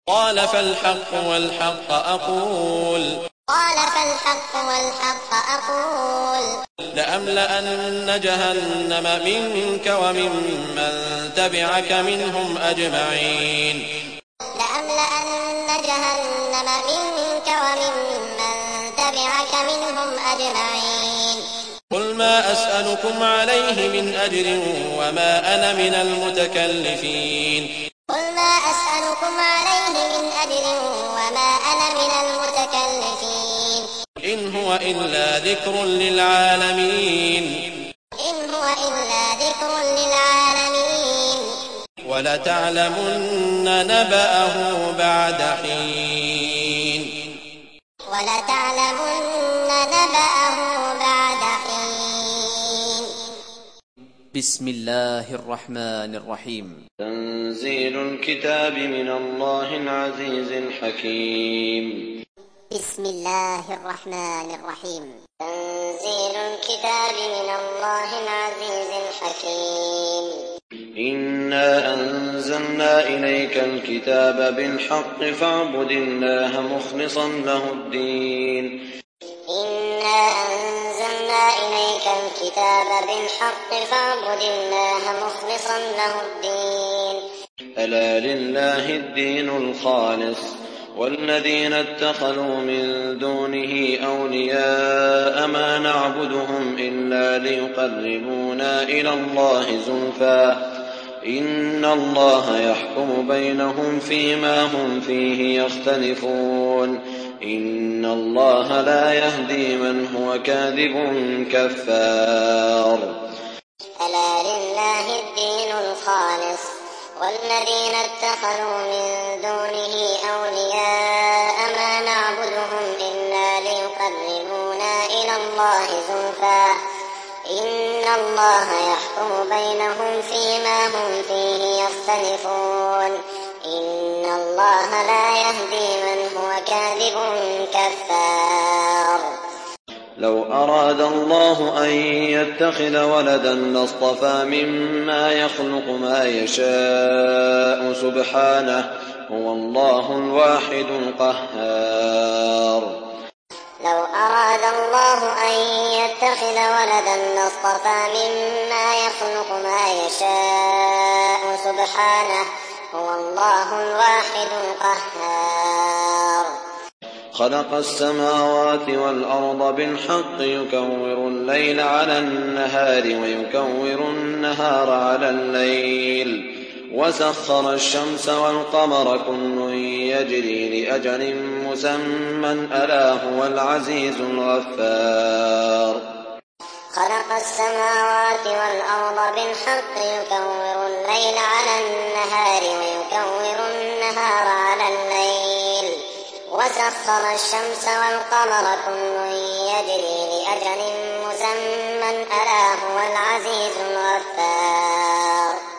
قال فالحق والحق أقول لأملأن جهنم منك وممن تبعك منهم أجمعين. قل ما أسألكم عليه من أجر وما أنا من المتكلفين. إن هو إلا ذكر للعالمين. ولتعلمن نبأه بعد حين. بسم الله الرحمن الرحيم. تنزيل الكتاب من الله العزيز الحكيم. بسم الله الرحمن الرحيم. تنزيل الكتاب من الله العزيز الحكيم. إنا أنزلنا إليك الكتاب بالحق فاعبد الله مخلصا له الدين. إنا أنزلنا إليك الكتاب بالحق فاعبد الله مخلصا له الدين. ألا لله الدين الخالص والذين اتخذوا من دونه أولياء ما نعبدهم إلا ليقربونا إلى الله زلفى إن الله يحكم بينهم فيما هم فيه يختلفون إن الله لا يهدي من هو كاذب كفار. ألا لله الدين الخالص والذين اتخذوا من دونه أولياء ما نعبدهم إلا ليقربونا إلى الله زلفى إن الله يحكم بينهم فيما هم فيه يختلفون إن الله لا يهدي من هو كاذب كفار. لو أراد الله أن يتخذ ولدا لاصطفى مما يخلق ما يشاء سبحانه هو الله الواحد القهار. لو أراد الله أن يتخذ ولدا لاصطفى مما يخلق ما يشاء سبحانه هو الله الواحد القهار. خلق السماوات والأرض بالحق يكور الليل على النهار ويكور النهار على الليل وسخر الشمس والقمر كل يجري لأجل مسمى ألا هو العزيز الغفار. خلق السماوات والأرض بالحق يكور الليل على النهار ويكور النهار على الليل وسخر الشمس والقمر كل يجري لأجل مسمى ألا هو العزيز الغفار.